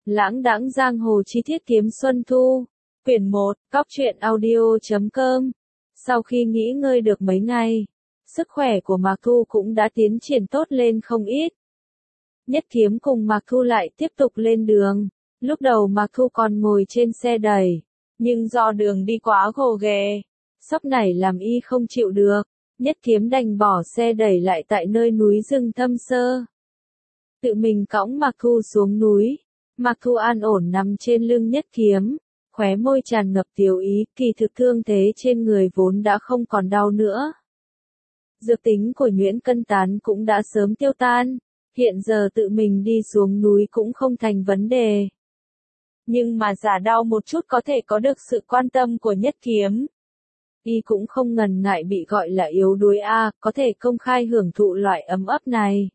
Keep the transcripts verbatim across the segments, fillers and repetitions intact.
Lãng đãng giang hồ chi tiết kiếm xuân thu. Quyển một, cóc truyện audio chấm com. Sau khi nghỉ ngơi được mấy ngày, sức khỏe của Mạc Thu cũng đã tiến triển tốt lên không ít. Nhất Kiếm cùng Mạc Thu lại tiếp tục lên đường. Lúc đầu Mạc Thu còn ngồi trên xe đẩy, nhưng do đường đi quá gồ ghề, sóc nảy làm y không chịu được. Nhất Kiếm đành bỏ xe đẩy lại tại nơi núi rừng thâm sơ. Tự mình cõng Mạc Thu xuống núi. Mạc Thu an ổn nằm trên lưng Nhất Kiếm, khóe môi tràn ngập tiếu ý, kỳ thực thương thế trên người vốn đã không còn đau nữa. Dược tính của nhuyễn cân tán cũng đã sớm tiêu tan, hiện giờ tự mình đi xuống núi cũng không thành vấn đề. Nhưng mà giả đau một chút có thể có được sự quan tâm của Nhất Kiếm. Y cũng không ngần ngại bị gọi là yếu đuối a, có thể công khai hưởng thụ loại ấm ấp này.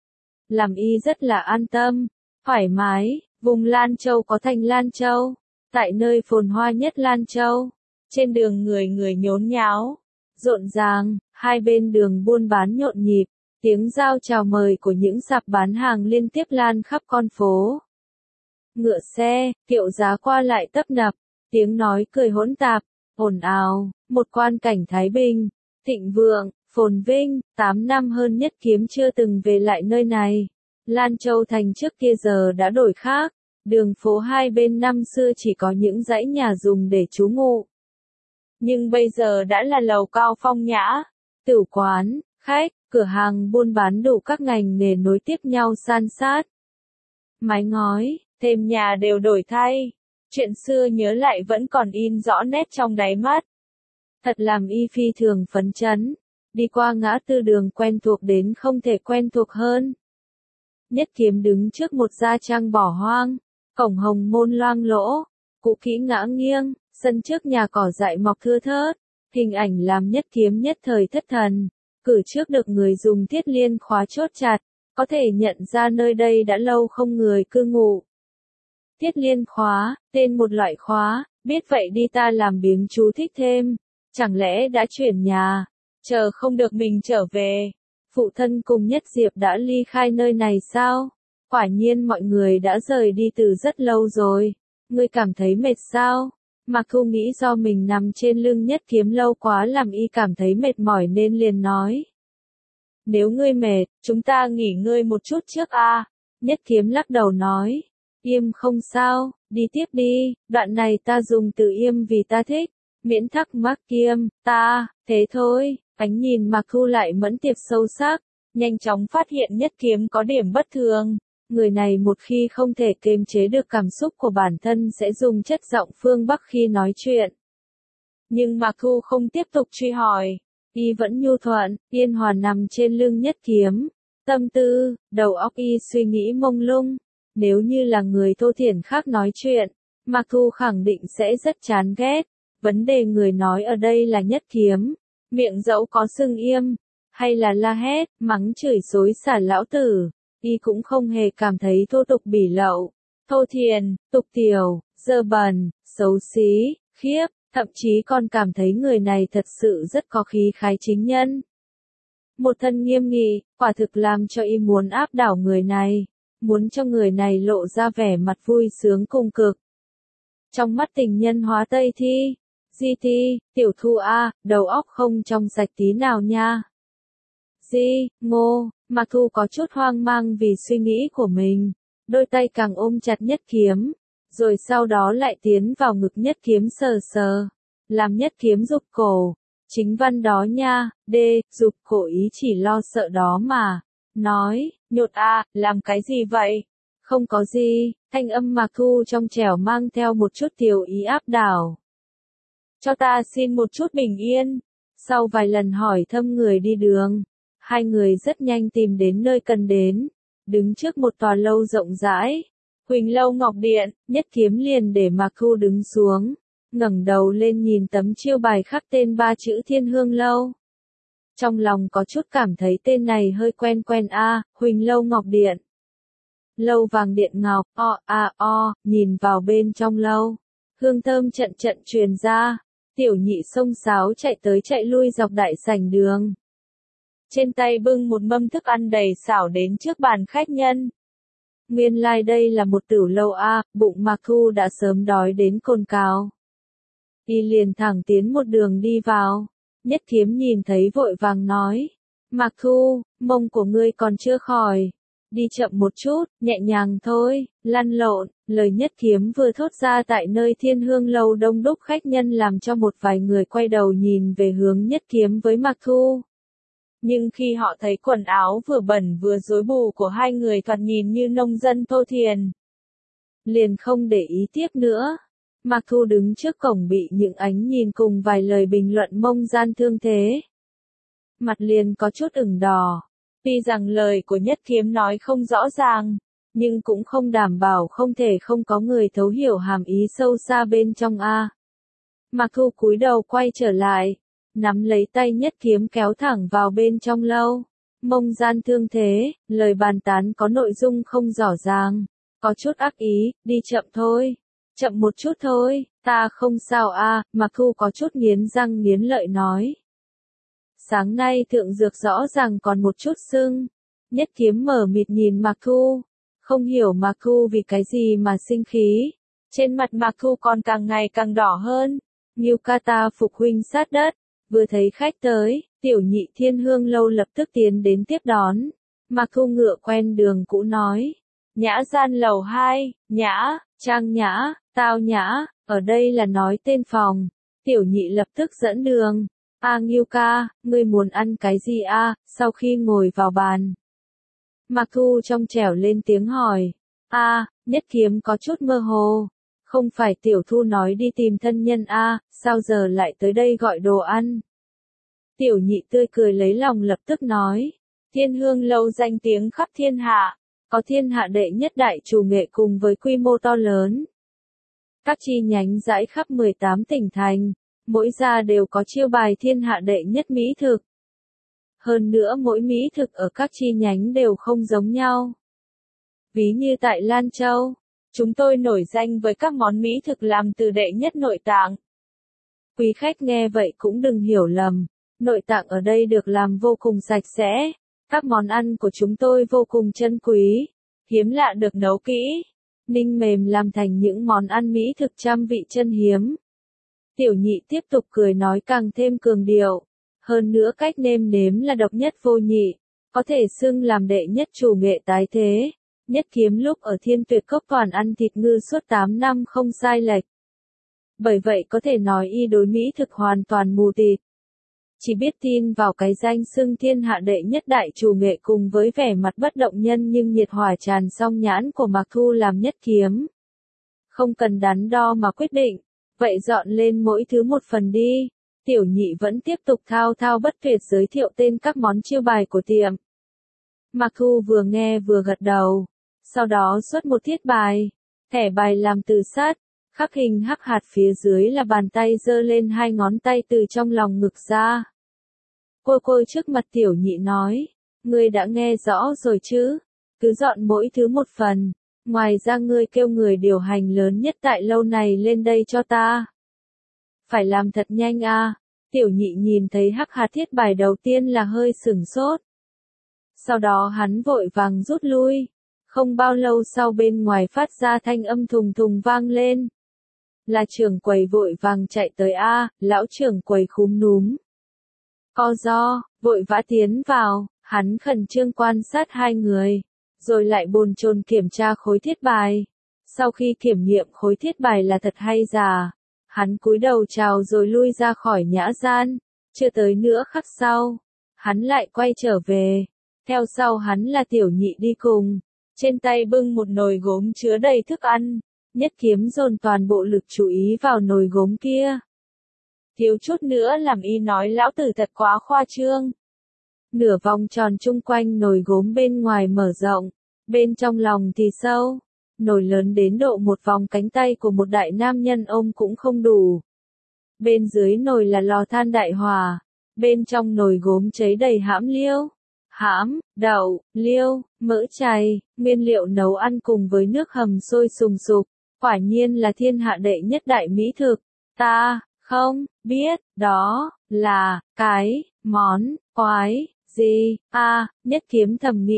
Làm y rất là an tâm, thoải mái. Vùng Lan Châu có thành Lan Châu, tại nơi phồn hoa nhất Lan Châu. Trên đường người người nhốn nháo, rộn ràng, hai bên đường buôn bán nhộn nhịp, tiếng rao chào mời của những sạp bán hàng liên tiếp lan khắp con phố. Ngựa xe, kiệu giá qua lại tấp nập, tiếng nói cười hỗn tạp, ồn ào, một quan cảnh thái bình, thịnh vượng, phồn vinh. Tám năm hơn Nhất Kiếm chưa từng về lại nơi này. Lan Châu thành trước kia giờ đã đổi khác, đường phố hai bên năm xưa chỉ có những dãy nhà dùng để trú ngụ. Nhưng bây giờ đã là lầu cao phong nhã, tử quán, khách, cửa hàng buôn bán đủ các ngành nghề nối tiếp nhau san sát. Mái ngói, thềm nhà đều đổi thay, chuyện xưa nhớ lại vẫn còn in rõ nét trong đáy mắt. Thật làm y phi thường phấn chấn, đi qua ngã tư đường quen thuộc đến không thể quen thuộc hơn. Nhất Kiếm đứng trước một gia trang bỏ hoang, cổng hồng môn loang lỗ, cũ kỹ ngã nghiêng, sân trước nhà cỏ dại mọc thưa thớt, hình ảnh làm Nhất Kiếm nhất thời thất thần. Cử trước được người dùng thiết liên khóa chốt chặt, có thể nhận ra nơi đây đã lâu không người cư ngụ. Thiết liên khóa, tên một loại khóa, biết vậy đi ta làm biếng chú thích thêm, chẳng lẽ đã chuyển nhà, chờ không được mình trở về. Phụ thân cùng Nhất Diệp đã ly khai nơi này sao? Quả nhiên mọi người đã rời đi từ rất lâu rồi. Ngươi cảm thấy mệt sao? Mạc Thu nghĩ do mình nằm trên lưng Nhất Kiếm lâu quá làm y cảm thấy mệt mỏi nên liền nói. Nếu ngươi mệt, chúng ta nghỉ ngơi một chút trước a. Nhất Kiếm lắc đầu nói. Im không sao, đi tiếp đi, đoạn này ta dùng từ im vì ta thích. Miễn thắc mắc kiêm, ta, thế thôi. Ánh nhìn Mạc Thu lại mẫn tiệp sâu sắc, nhanh chóng phát hiện Nhất Kiếm có điểm bất thường. Người này một khi không thể kiềm chế được cảm xúc của bản thân sẽ dùng chất giọng phương Bắc khi nói chuyện. Nhưng Mạc Thu không tiếp tục truy hỏi, y vẫn nhu thuận, yên hòa nằm trên lưng Nhất Kiếm. Tâm tư, đầu óc y suy nghĩ mông lung. Nếu như là người thô thiển khác nói chuyện, Mạc Thu khẳng định sẽ rất chán ghét. Vấn đề người nói ở đây là Nhất Kiếm. Miệng dẫu có sưng im, hay là la hét, mắng chửi xối xả lão tử, y cũng không hề cảm thấy thô tục bỉ lậu, thô thiền, tục tiểu, dơ bẩn, xấu xí, khiếp, thậm chí còn cảm thấy người này thật sự rất có khí khái chính nhân. Một thân nghiêm nghị, quả thực làm cho y muốn áp đảo người này, muốn cho người này lộ ra vẻ mặt vui sướng cùng cực. Trong mắt tình nhân hóa Tây Thi. Di Thi, tiểu Thu a, đầu óc không trong sạch tí nào nha. Di, Ngô, Mạc Thu có chút hoang mang vì suy nghĩ của mình, đôi tay càng ôm chặt Nhất Kiếm, rồi sau đó lại tiến vào ngực Nhất Kiếm sờ sờ, làm Nhất Kiếm rụt cổ. Chính văn đó nha, đê, rụt cổ ý chỉ lo sợ đó mà. Nói, nhột a, làm cái gì vậy? Không có gì, thanh âm Mạc Thu trong trẻo mang theo một chút tiều ý áp đảo. Cho ta xin một chút bình yên. Sau vài lần hỏi thăm người đi đường, hai người rất nhanh tìm đến nơi cần đến, đứng trước một tòa lâu rộng rãi. Huỳnh Lâu Ngọc Điện. Nhất Kiếm liền để Mạc Thu đứng xuống, ngẩng đầu lên nhìn tấm chiêu bài khắc tên ba chữ Thiên Hương Lâu. Trong lòng có chút cảm thấy tên này hơi quen quen a, Huỳnh Lâu Ngọc Điện. Lâu vàng điện ngọc, o a o, nhìn vào bên trong lâu, hương thơm trận trận truyền ra. Tiểu Nhị xông xáo chạy tới chạy lui dọc đại sảnh đường. Trên tay bưng một mâm thức ăn đầy xảo đến trước bàn khách nhân. Nguyên lai like đây là một tửu lâu a, à, bụng Mạc Thu đã sớm đói đến cồn cào. Y liền thẳng tiến một đường đi vào. Nhất Kiếm nhìn thấy vội vàng nói. Mạc Thu, mông của ngươi còn chưa khỏi. Đi chậm một chút, nhẹ nhàng thôi, lăn lộn. Lời Nhất Kiếm vừa thốt ra tại nơi Thiên Hương lâu đông đúc khách nhân làm cho một vài người quay đầu nhìn về hướng Nhất Kiếm với Mạc Thu. Nhưng khi họ thấy quần áo vừa bẩn vừa rối bù của hai người thoạt nhìn như nông dân thô thiền, liền không để ý tiếp nữa. Mạc Thu đứng trước cổng bị những ánh nhìn cùng vài lời bình luận mông gian thương thế. Mặt liền có chút ửng đỏ. Tuy rằng lời của Nhất Kiếm nói không rõ ràng, nhưng cũng không đảm bảo không thể không có người thấu hiểu hàm ý sâu xa bên trong a. Mạc Thu cúi đầu quay trở lại, nắm lấy tay Nhất Kiếm kéo thẳng vào bên trong lâu. Mông gian thương thế, lời bàn tán có nội dung không rõ ràng, có chút ác ý, đi chậm thôi, chậm một chút thôi, ta không sao a. À, Mạc Thu có chút nghiến răng nghiến lợi nói. Sáng nay thượng dược rõ ràng còn một chút sưng. Nhất Kiếm mở mịt nhìn Mạc Thu, không hiểu Mạc Thu vì cái gì mà sinh khí. Trên mặt Mạc Thu còn càng ngày càng đỏ hơn. Ngưu ca ta phục huynh sát đất. Vừa thấy khách tới, tiểu nhị Thiên Hương lâu lập tức tiến đến tiếp đón. Mạc Thu ngựa quen đường cũ nói. Nhã gian lầu hai, Nhã, Trang Nhã, Tao Nhã, ở đây là nói tên phòng. Tiểu nhị lập tức dẫn đường. A Ngưu ca, ngươi muốn ăn cái gì a? À? Sau khi ngồi vào bàn, Mạc Thu trong trẻo lên tiếng hỏi. A, à, Nhất Kiếm có chút mơ hồ. Không phải tiểu Thu nói đi tìm thân nhân a, à, sao giờ lại tới đây gọi đồ ăn? Tiểu nhị tươi cười lấy lòng lập tức nói. Thiên Hương lâu danh tiếng khắp thiên hạ, có thiên hạ đệ nhất đại chủ nghệ cùng với quy mô to lớn. Các chi nhánh rải khắp mười tám tỉnh thành. Mỗi gia đều có chiêu bài thiên hạ đệ nhất mỹ thực. Hơn nữa mỗi mỹ thực ở các chi nhánh đều không giống nhau. Ví như tại Lan Châu, chúng tôi nổi danh với các món mỹ thực làm từ đệ nhất nội tạng. Quý khách nghe vậy cũng đừng hiểu lầm, nội tạng ở đây được làm vô cùng sạch sẽ. Các món ăn của chúng tôi vô cùng chân quý, hiếm lạ được nấu kỹ, ninh mềm làm thành những món ăn mỹ thực trăm vị chân hiếm. Tiểu nhị tiếp tục cười nói càng thêm cường điệu. Hơn nữa cách nêm nếm là độc nhất vô nhị, có thể xưng làm đệ nhất chủ nghệ tái thế. Nhất Kiếm lúc ở Thiên Tuyệt Cốc toàn ăn thịt ngư suốt tám năm không sai lệch. Bởi vậy có thể nói y đối mỹ thực hoàn toàn mù tịt. Chỉ biết tin vào cái danh xưng thiên hạ đệ nhất đại chủ nghệ cùng với vẻ mặt bất động nhân nhưng nhiệt hỏa tràn song nhãn của Mạc Thu làm Nhất Kiếm. Không cần đắn đo mà quyết định. Vậy dọn lên mỗi thứ một phần đi. Tiểu nhị vẫn tiếp tục thao thao bất tuyệt giới thiệu tên các món chiêu bài của tiệm. Mạc Thu vừa nghe vừa gật đầu. Sau đó xuất một thiết bài. Thẻ bài làm từ sắt, khắc hình hắc hạt phía dưới là bàn tay giơ lên hai ngón tay từ trong lòng ngực ra. Cô cô trước mặt tiểu nhị nói. Ngươi đã nghe rõ rồi chứ? Cứ dọn mỗi thứ một phần. Ngoài ra ngươi kêu người điều hành lớn nhất tại lâu này lên đây cho ta. Phải làm thật nhanh a. À. Tiểu nhị nhìn thấy hắc hạt thiết bài đầu tiên là hơi sửng sốt. Sau đó hắn vội vàng rút lui. Không bao lâu sau bên ngoài phát ra thanh âm thùng thùng vang lên. Là trưởng quầy vội vàng chạy tới a, à, lão trưởng quầy khúm núm. Co do, vội vã tiến vào, hắn khẩn trương quan sát hai người. Rồi lại bồn chồn kiểm tra khối thiết bài. Sau khi kiểm nghiệm khối thiết bài là thật hay giả, hắn cúi đầu chào rồi lui ra khỏi nhã gian. Chưa tới nửa khắc sau, hắn lại quay trở về. Theo sau hắn là tiểu nhị đi cùng. Trên tay bưng một nồi gốm chứa đầy thức ăn. Nhất Kiếm dồn toàn bộ lực chú ý vào nồi gốm kia. Thiếu chút nữa làm y nói lão tử thật quá khoa trương. Nửa vòng tròn chung quanh nồi gốm bên ngoài mở rộng, bên trong lòng thì sâu. Nồi lớn đến độ một vòng cánh tay của một đại nam nhân ôm cũng không đủ. Bên dưới nồi là lò than đại hỏa, bên trong nồi gốm cháy đầy hãm liêu, hãm, đậu, liêu, mỡ chày, nguyên liệu nấu ăn cùng với nước hầm sôi sùng sục, quả nhiên là thiên hạ đệ nhất đại mỹ thực. Ta không biết đó là cái món quái gì a. À, Nhất Kiếm thầm nghĩ,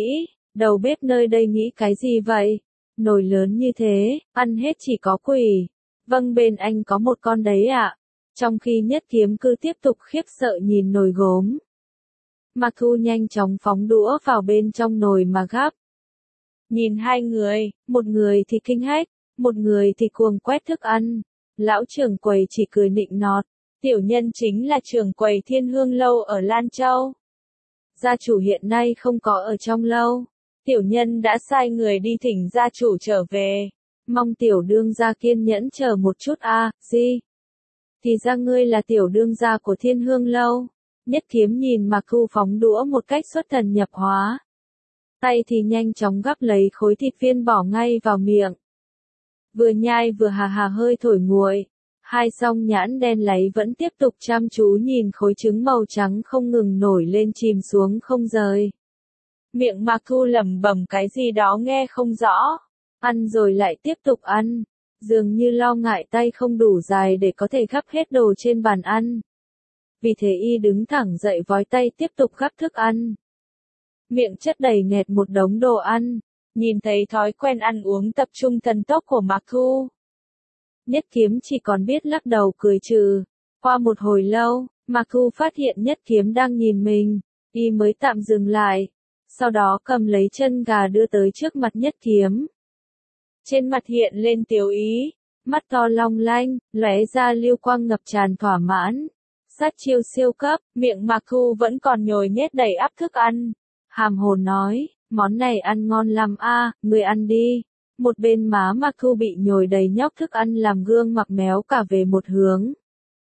Đầu bếp nơi đây nghĩ cái gì vậy? Nồi lớn như thế, ăn hết chỉ có quỷ. Vâng, bên anh có một con đấy ạ. Trong khi Nhất Kiếm cứ tiếp tục khiếp sợ nhìn nồi gốm. Mạc Thu nhanh chóng phóng đũa vào bên trong nồi mà gắp. Nhìn hai người, một người thì kinh hách, một người thì cuồng quét thức ăn. Lão trưởng quầy chỉ cười nịnh nọt. Tiểu nhân chính là trưởng quầy Thiên Hương Lâu ở Lan Châu. Gia chủ hiện nay không có ở trong lâu. Tiểu nhân đã sai người đi thỉnh gia chủ trở về. Mong tiểu đương gia kiên nhẫn chờ một chút a. À, gì? Thì ra ngươi là tiểu đương gia của Thiên Hương Lâu. Nhất Kiếm nhìn Mạc Thu phóng đũa một cách xuất thần nhập hóa. Tay thì nhanh chóng gắp lấy khối thịt viên bỏ ngay vào miệng. Vừa nhai vừa hà hà hơi thổi nguội. Hai song nhãn đen láy vẫn tiếp tục chăm chú nhìn khối trứng màu trắng không ngừng nổi lên chìm xuống không rời. Miệng Mạc Thu lẩm bẩm cái gì đó nghe không rõ. Ăn rồi lại tiếp tục ăn. Dường như lo ngại tay không đủ dài để có thể gắp hết đồ trên bàn ăn. Vì thế y đứng thẳng dậy vói tay tiếp tục gắp thức ăn. Miệng chất đầy nghẹt một đống đồ ăn. Nhìn thấy thói quen ăn uống tập trung thần tốc của Mạc Thu. Nhất Kiếm chỉ còn biết lắc đầu cười trừ. Qua một hồi lâu, Mạc Thu phát hiện Nhất Kiếm đang nhìn mình. Y mới tạm dừng lại. Sau đó cầm lấy chân gà đưa tới trước mặt Nhất Kiếm. Trên mặt hiện lên tiếu ý. Mắt to long lanh, lóe ra lưu quang ngập tràn thỏa mãn. Sát chiêu siêu cấp, miệng Mạc Thu vẫn còn nhồi nhét đầy ắp thức ăn. Hàm hồ nói, món này ăn ngon lắm a, người ăn đi. Một bên má Mạc Thu bị nhồi đầy nhóc thức ăn làm gương mặt méo cả về một hướng.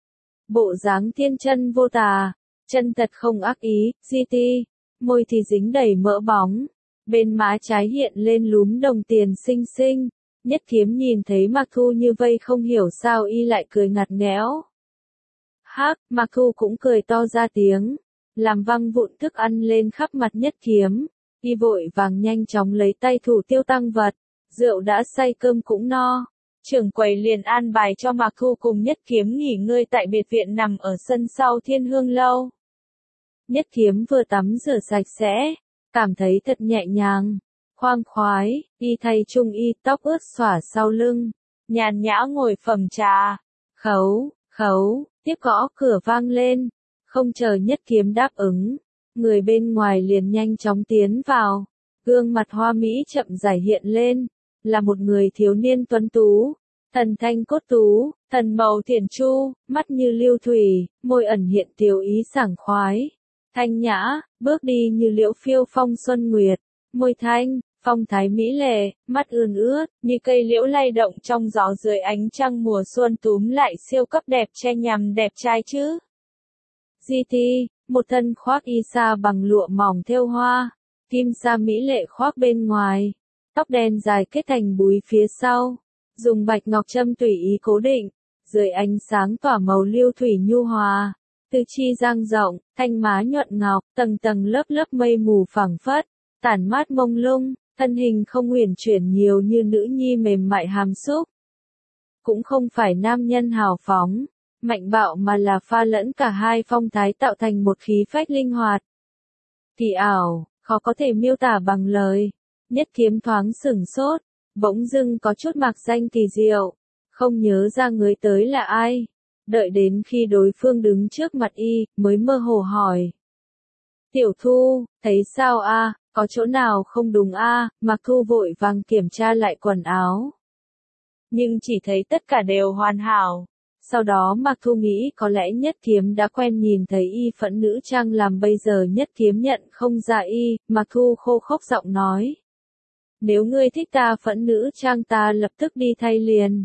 Bộ dáng thiên chân vô tà, chân thật không ác ý, di ti, môi thì dính đầy mỡ bóng. Bên má trái hiện lên lúm đồng tiền xinh xinh. Nhất Kiếm nhìn thấy Mạc Thu như vây không hiểu sao y lại cười ngặt nghẽo. Hắc, Mạc Thu cũng cười to ra tiếng, làm văng vụn thức ăn lên khắp mặt Nhất Kiếm. Y vội vàng nhanh chóng lấy tay thủ tiêu tăng vật, rượu đã say cơm cũng no. Trưởng quầy liền an bài cho Mạc Thu cùng Nhất Kiếm nghỉ ngơi tại biệt viện nằm ở sân sau Thiên Hương Lâu. Nhất Kiếm vừa tắm rửa sạch sẽ, cảm thấy thật nhẹ nhàng, khoang khoái, y thay trung y tóc ướt xõa sau lưng, nhàn nhã ngồi phẩm trà, khấu, khấu, tiếp gõ cửa vang lên, không chờ Nhất Kiếm đáp ứng, người bên ngoài liền nhanh chóng tiến vào, gương mặt hoa mỹ chậm rãi hiện lên, là một người thiếu niên tuấn tú, thần thanh cốt tú, thần màu thiển chu, mắt như lưu thủy, môi ẩn hiện tiếu ý sảng khoái, thanh nhã, bước đi như liễu phiêu phong xuân nguyệt, môi thanh, phong thái mỹ lệ, mắt ươn ướt, như cây liễu lay động trong gió dưới ánh trăng mùa xuân túm lại siêu cấp đẹp che nhằm đẹp trai chứ. giê tê, một thân khoác y sa bằng lụa mỏng thêu hoa, kim sa mỹ lệ khoác bên ngoài, tóc đen dài kết thành búi phía sau, dùng bạch ngọc châm tùy ý cố định, dưới ánh sáng tỏa màu lưu thủy nhu hòa, tư chi dang rộng, thanh má nhuận ngọc, tầng tầng lớp lớp mây mù phảng phất, tản mát mông lung, thân hình không uyển chuyển nhiều như nữ nhi mềm mại hàm xúc. Cũng không phải nam nhân hào phóng, mạnh bạo mà là pha lẫn cả hai phong thái tạo thành một khí phách linh hoạt. Kỳ ảo, khó có thể miêu tả bằng lời. Nhất Kiếm thoáng sửng sốt, bỗng dưng có chút mạc danh kỳ diệu, không nhớ ra người tới là ai. Đợi đến khi đối phương đứng trước mặt y, mới mơ hồ hỏi. Tiểu Thu, thấy sao a? Có chỗ nào không đúng a? À? Mạc Thu vội vàng kiểm tra lại quần áo. Nhưng chỉ thấy tất cả đều hoàn hảo. Sau đó Mạc Thu nghĩ có lẽ Nhất Kiếm đã quen nhìn thấy y phẫn nữ trang làm bây giờ Nhất Kiếm nhận không ra y, Mạc Thu khô khốc giọng nói. Nếu ngươi thích ta phẫn nữ trang ta lập tức đi thay liền.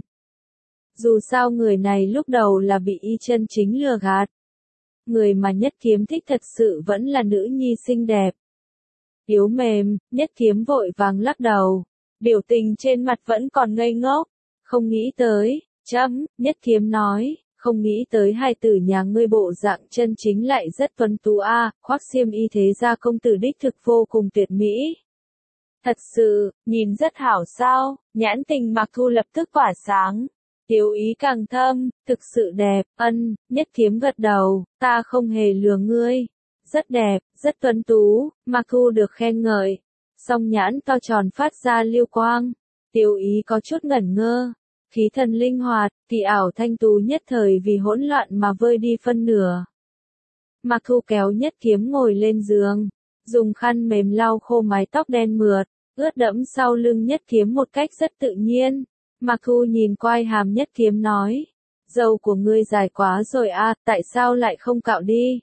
Dù sao người này lúc đầu là bị y chân chính lừa gạt. Người mà Nhất Kiếm thích thật sự vẫn là nữ nhi xinh đẹp. Yếu mềm, Nhất Kiếm vội vàng lắc đầu. Biểu tình trên mặt vẫn còn ngây ngốc. Không nghĩ tới, chấm, Nhất Kiếm nói, không nghĩ tới hai tử nhà ngươi bộ dạng chân chính lại rất tuấn tú a, à, khoác xiêm y thế gia công tử đích thực vô cùng tuyệt mỹ. Thật sự, nhìn rất hảo sao, nhãn tình Mạc Thu lập tức tỏa sáng. Tiếu ý càng thâm, thực sự đẹp, ân, Nhất Kiếm gật đầu, ta không hề lừa ngươi. Rất đẹp, rất tuấn tú, Mạc Thu được khen ngợi. song nhãn to tròn phát ra lưu quang. Tiểu Ý có chút ngẩn ngơ, khí thần linh hoạt, kỳ ảo thanh tú nhất thời vì hỗn loạn mà vơi đi phân nửa. Mạc Thu kéo Nhất Kiếm ngồi lên giường, dùng khăn mềm lau khô mái tóc đen mượt, ướt đẫm sau lưng Nhất Kiếm một cách rất tự nhiên. Mạc Thu nhìn quai hàm Nhất Kiếm nói, râu của ngươi dài quá rồi à, tại sao lại không cạo đi?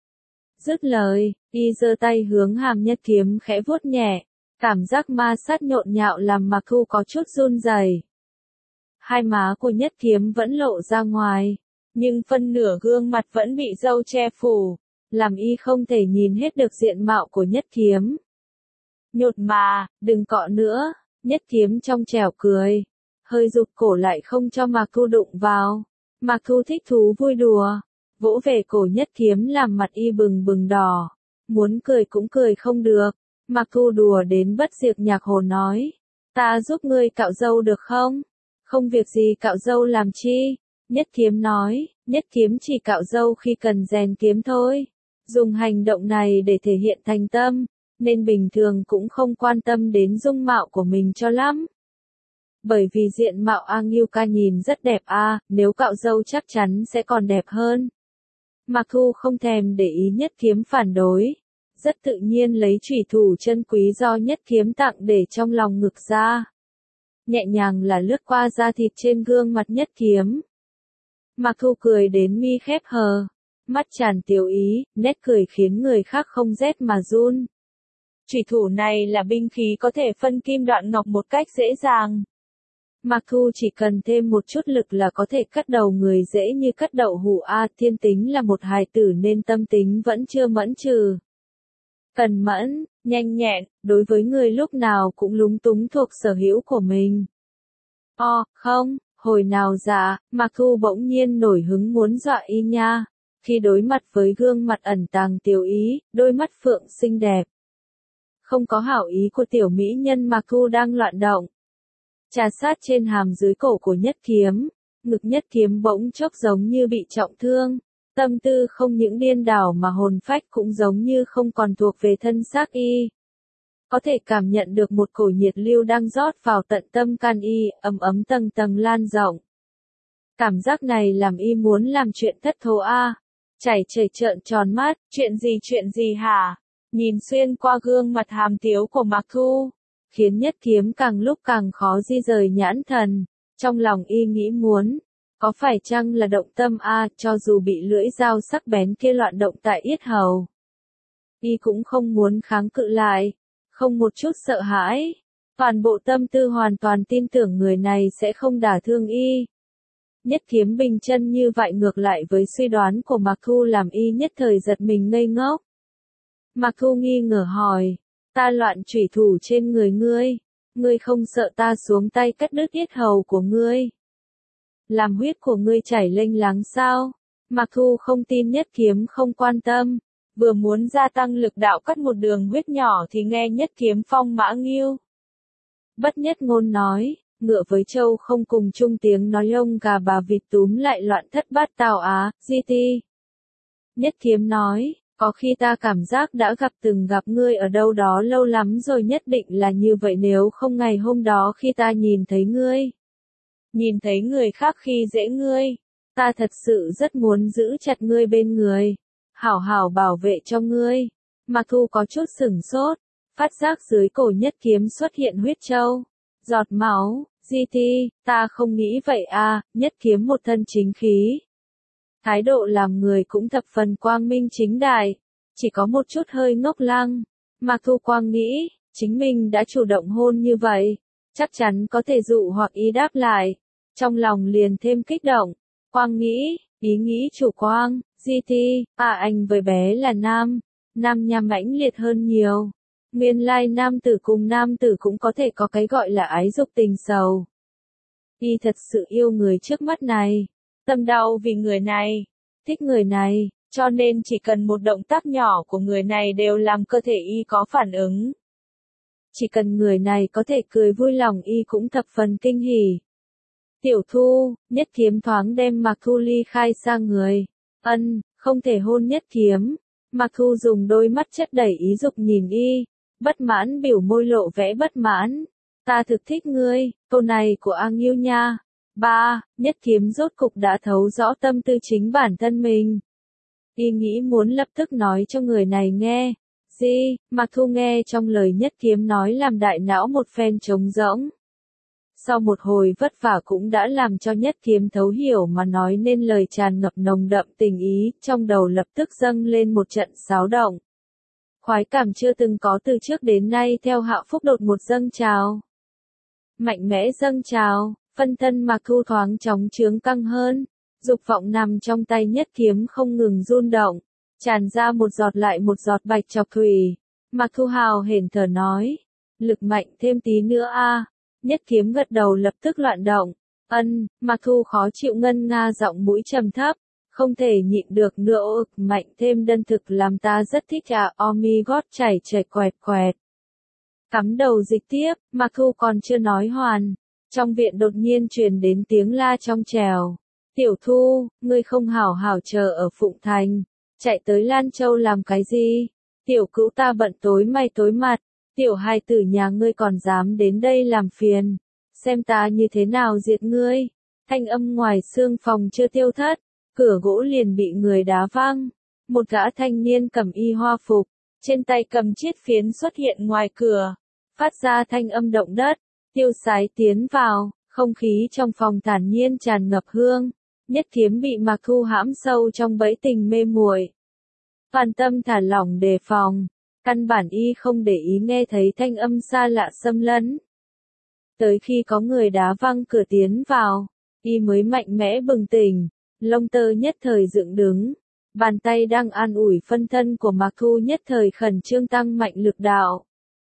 Dứt lời, y giơ tay hướng hàm Nhất Kiếm khẽ vuốt nhẹ, cảm giác ma sát nhộn nhạo làm Mạc Thu có chút run rẩy. Hai má của Nhất Kiếm vẫn lộ ra ngoài, nhưng phân nửa gương mặt vẫn bị râu che phủ, làm y không thể nhìn hết được diện mạo của Nhất Kiếm. Nhột mà, đừng cọ nữa, Nhất Kiếm trong trẻo cười, hơi rụt cổ lại không cho Mạc Thu đụng vào. Mạc Thu thích thú vui đùa, vỗ về cổ Nhất Kiếm làm mặt y bừng bừng đỏ, muốn cười cũng cười không được. Mạc Thu đùa đến bất diệt nhạc hồ nói, ta giúp ngươi cạo râu được không? Không việc gì, cạo râu làm chi? Nhất Kiếm nói, Nhất Kiếm chỉ cạo râu khi cần rèn kiếm thôi, dùng hành động này để thể hiện thành tâm, nên bình thường cũng không quan tâm đến dung mạo của mình cho lắm. Bởi vì diện mạo A Ngưu ca nhìn rất đẹp a, à, nếu cạo râu chắc chắn sẽ còn đẹp hơn. Mạc Thu không thèm để ý Nhất Kiếm phản đối, rất tự nhiên lấy chủy thủ chân quý do Nhất Kiếm tặng để trong lòng ngực ra. Nhẹ nhàng là lướt qua da thịt trên gương mặt Nhất Kiếm. Mạc Thu cười đến mi khép hờ, mắt tràn tiểu ý, nét cười khiến người khác không rét mà run. Chủy thủ này là binh khí có thể phân kim đoạn ngọc một cách dễ dàng. Mạc Thu chỉ cần thêm một chút lực là có thể cắt đầu người dễ như cắt đậu hũ a, thiên tính là một hài tử nên tâm tính vẫn chưa mẫn trừ. Cần mẫn, nhanh nhẹn, đối với người lúc nào cũng lúng túng thuộc sở hữu của mình. O, không, hồi nào dạ, Mạc Thu bỗng nhiên nổi hứng muốn dọa y nha, khi đối mặt với gương mặt ẩn tàng tiểu ý, đôi mắt phượng xinh đẹp. Không có hảo ý của tiểu mỹ nhân Mạc Thu đang loạn động. Trà sát trên hàm dưới cổ của Nhất Kiếm, ngực Nhất Kiếm bỗng chốc giống như bị trọng thương, tâm tư không những điên đảo mà hồn phách cũng giống như không còn thuộc về thân xác y. Có thể cảm nhận được một cổ nhiệt lưu đang rót vào tận tâm can y, ấm ấm tầng tầng lan rộng. Cảm giác này làm y muốn làm chuyện thất thố a, chảy chảy trợn tròn mắt, chuyện gì chuyện gì hả? Nhìn xuyên qua gương mặt hàm tiếu của Mạc Thu, khiến Nhất Kiếm càng lúc càng khó di rời nhãn thần, trong lòng y nghĩ muốn, có phải chăng là động tâm a, cho dù bị lưỡi dao sắc bén kia loạn động tại yết hầu. Y cũng không muốn kháng cự lại, không một chút sợ hãi, toàn bộ tâm tư hoàn toàn tin tưởng người này sẽ không đả thương y. Nhất Kiếm bình chân như vậy ngược lại với suy đoán của Mạc Thu làm y nhất thời giật mình ngây ngốc. Mạc Thu nghi ngờ hỏi, ta loạn chủy thủ trên người ngươi, ngươi không sợ ta xuống tay cắt đứt yết hầu của ngươi? Làm huyết của ngươi chảy lênh láng sao? Mạc Thu không tin Nhất Kiếm không quan tâm, vừa muốn gia tăng lực đạo cắt một đường huyết nhỏ thì nghe Nhất Kiếm phong mã nghiêu. Bất nhất ngôn nói, ngựa với trâu không cùng chung tiếng nói, lông gà bà vịt túm lại loạn thất bát tào á, di ti. Nhất Kiếm nói, có khi ta cảm giác đã gặp từng gặp ngươi ở đâu đó lâu lắm rồi, nhất định là như vậy, nếu không ngày hôm đó khi ta nhìn thấy ngươi, nhìn thấy người khác khi dễ ngươi, ta thật sự rất muốn giữ chặt ngươi bên người, hảo hảo bảo vệ cho ngươi. Mạc Thu có chút sửng sốt, phát giác dưới cổ Nhất Kiếm xuất hiện huyết châu, giọt máu, di ti, ta không nghĩ vậy à, Nhất Kiếm một thân chính khí. Thái độ làm người cũng thập phần quang minh chính đại, chỉ có một chút hơi ngốc lăng. Mạc Thu Quang nghĩ, chính mình đã chủ động hôn như vậy, chắc chắn có thể dụ hoặc ý đáp lại, trong lòng liền thêm kích động. Quang nghĩ, ý nghĩ chủ Quang, di ti, à anh với bé là nam, nam nha mãnh liệt hơn nhiều. Nguyên lai nam tử cùng nam tử cũng có thể có cái gọi là ái dục tình sầu. Y thật sự yêu người trước mắt này, tâm đau vì người này, thích người này, cho nên chỉ cần một động tác nhỏ của người này đều làm cơ thể y có phản ứng. Chỉ cần người này có thể cười vui lòng y cũng thập phần kinh hỉ. Tiểu Thu, Nhất Kiếm thoáng đem Mạc Thu ly khai sang người. Ân, không thể hôn Nhất Kiếm. Mạc Thu dùng đôi mắt chất đầy ý dục nhìn y, Bất mãn biểu môi lộ vẻ bất mãn. Ta thực thích ngươi, câu này của A Nghiêu nha. ba. Nhất kiếm rốt cục đã thấu rõ tâm tư chính bản thân mình. Y nghĩ muốn lập tức nói cho người này nghe. Gì, Mạc Thu nghe trong lời nhất kiếm nói làm đại não một phen trống rỗng. Sau một hồi vất vả cũng đã làm cho nhất kiếm thấu hiểu mà nói nên lời tràn ngập nồng đậm tình ý, trong đầu lập tức dâng lên một trận xáo động. Khoái cảm chưa từng có từ trước đến nay theo Hạo Phúc đột một dâng trào. Mạnh mẽ dâng trào, phân thân Mạc Thu thoáng chóng trướng căng hơn, dục vọng nằm trong tay nhất kiếm không ngừng run động, tràn ra một giọt lại một giọt bạch trọc thủy. Mạc Thu hào hển thở nói, lực mạnh thêm tí nữa a. Nhất kiếm gật đầu lập tức loạn động. Ân, Mạc Thu khó chịu ngân nga giọng mũi trầm thấp, không thể nhịn được nữa, ực mạnh thêm đơn thực làm ta rất thích à. Oh my god, chảy chảy quẹt quẹt. Cắm đầu dịch tiếp, Mạc Thu còn chưa nói hoàn, trong viện đột nhiên truyền đến tiếng la trong trèo. Tiểu Thu, ngươi không hảo hảo chờ ở Phụng Thành, chạy tới Lan Châu làm cái gì? Tiểu cữu ta bận tối mày tối mặt, tiểu hài tử nhà ngươi còn dám đến đây làm phiền, xem ta như thế nào diệt ngươi. Thanh âm ngoài xương phòng chưa tiêu thất, cửa gỗ liền bị người đá văng. Một gã thanh niên cầm y hoa phục, trên tay cầm chiết phiến xuất hiện ngoài cửa, phát ra thanh âm động đất, tiêu sái tiến vào, không khí trong phòng thản nhiên tràn ngập hương. Nhất kiếm bị Mạc Thu hãm sâu trong bẫy tình mê muội. Toàn tâm thả lỏng đề phòng, căn bản y không để ý nghe thấy thanh âm xa lạ xâm lấn. Tới khi có người đá văng cửa tiến vào, y mới mạnh mẽ bừng tỉnh, lông tơ nhất thời dựng đứng, bàn tay đang an ủi phân thân của Mạc Thu nhất thời khẩn trương tăng mạnh lực đạo.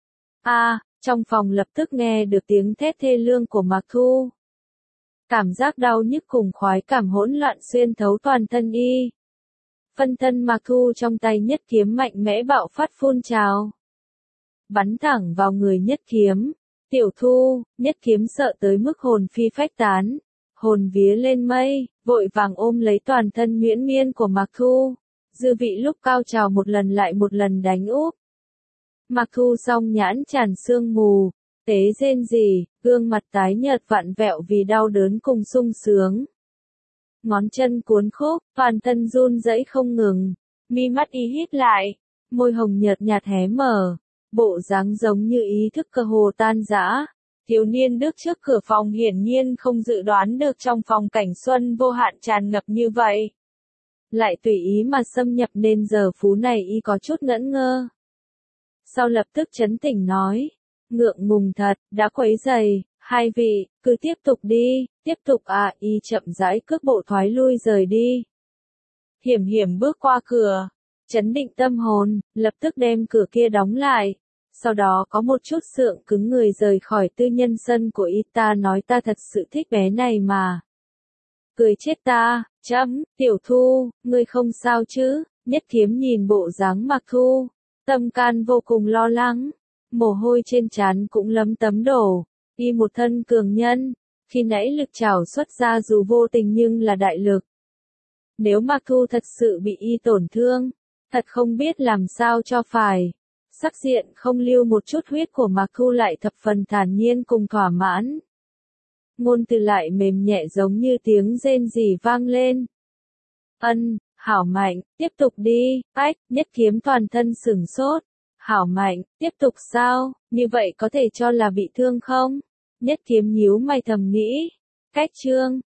A, à, trong phòng lập tức nghe được tiếng thét thê lương của Mạc Thu. Cảm giác đau nhức cùng khoái cảm hỗn loạn xuyên thấu toàn thân y. Phân thân Mạc Thu trong tay nhất kiếm mạnh mẽ bạo phát phun trào, bắn thẳng vào người nhất kiếm. Tiểu Thu, nhất kiếm sợ tới mức hồn phi phách tán, hồn vía lên mây, vội vàng ôm lấy toàn thân nhuyễn miên của Mạc Thu, dư vị lúc cao trào một lần lại một lần đánh úp. Mạc Thu song nhãn tràn sương mù, tế rên rỉ, gương mặt tái nhợt vặn vẹo vì đau đớn cùng sung sướng. Ngón chân cuốn khúc, toàn thân run rẩy không ngừng, mi mắt y híp lại, môi hồng nhợt nhạt hé mở, bộ dáng giống như ý thức cơ hồ tan rã. Thiếu niên đứng trước cửa phòng hiển nhiên không dự đoán được trong phòng cảnh xuân vô hạn tràn ngập như vậy. Lại tùy ý mà xâm nhập nên giờ phú này y có chút ngẩn ngơ. Sau lập tức chấn tỉnh nói, ngượng ngùng thật, đã quấy rầy, hai vị, cứ tiếp tục đi, tiếp tục à. Y chậm rãi cước bộ thoái lui rời đi. Hiểm hiểm bước qua cửa, chấn định tâm hồn, lập tức đem cửa kia đóng lại. Sau đó có một chút sượng cứng người rời khỏi tư nhân sân của y. Ta nói ta thật sự thích bé này mà. Cười chết ta, chấm, Tiểu Thu, ngươi không sao chứ? Nhất kiếm nhìn bộ dáng Mạc Thu, tâm can vô cùng lo lắng, mồ hôi trên trán cũng lấm tấm đổ. Y một thân cường nhân, khi nãy lực trảo xuất ra dù vô tình nhưng là đại lực. Nếu Mạc Thu thật sự bị y tổn thương, thật không biết làm sao cho phải. Sắc diện không lưu một chút huyết của Mạc Thu lại thập phần thản nhiên cùng thỏa mãn. Ngôn từ lại mềm nhẹ giống như tiếng rên rỉ vang lên. Ân, hảo mạnh, tiếp tục đi. Ách, nhất kiếm toàn thân sửng sốt. Hảo mạnh, tiếp tục sao? Như vậy có thể cho là bị thương không? Nhất kiếm nhíu mày thầm nghĩ. Cách chương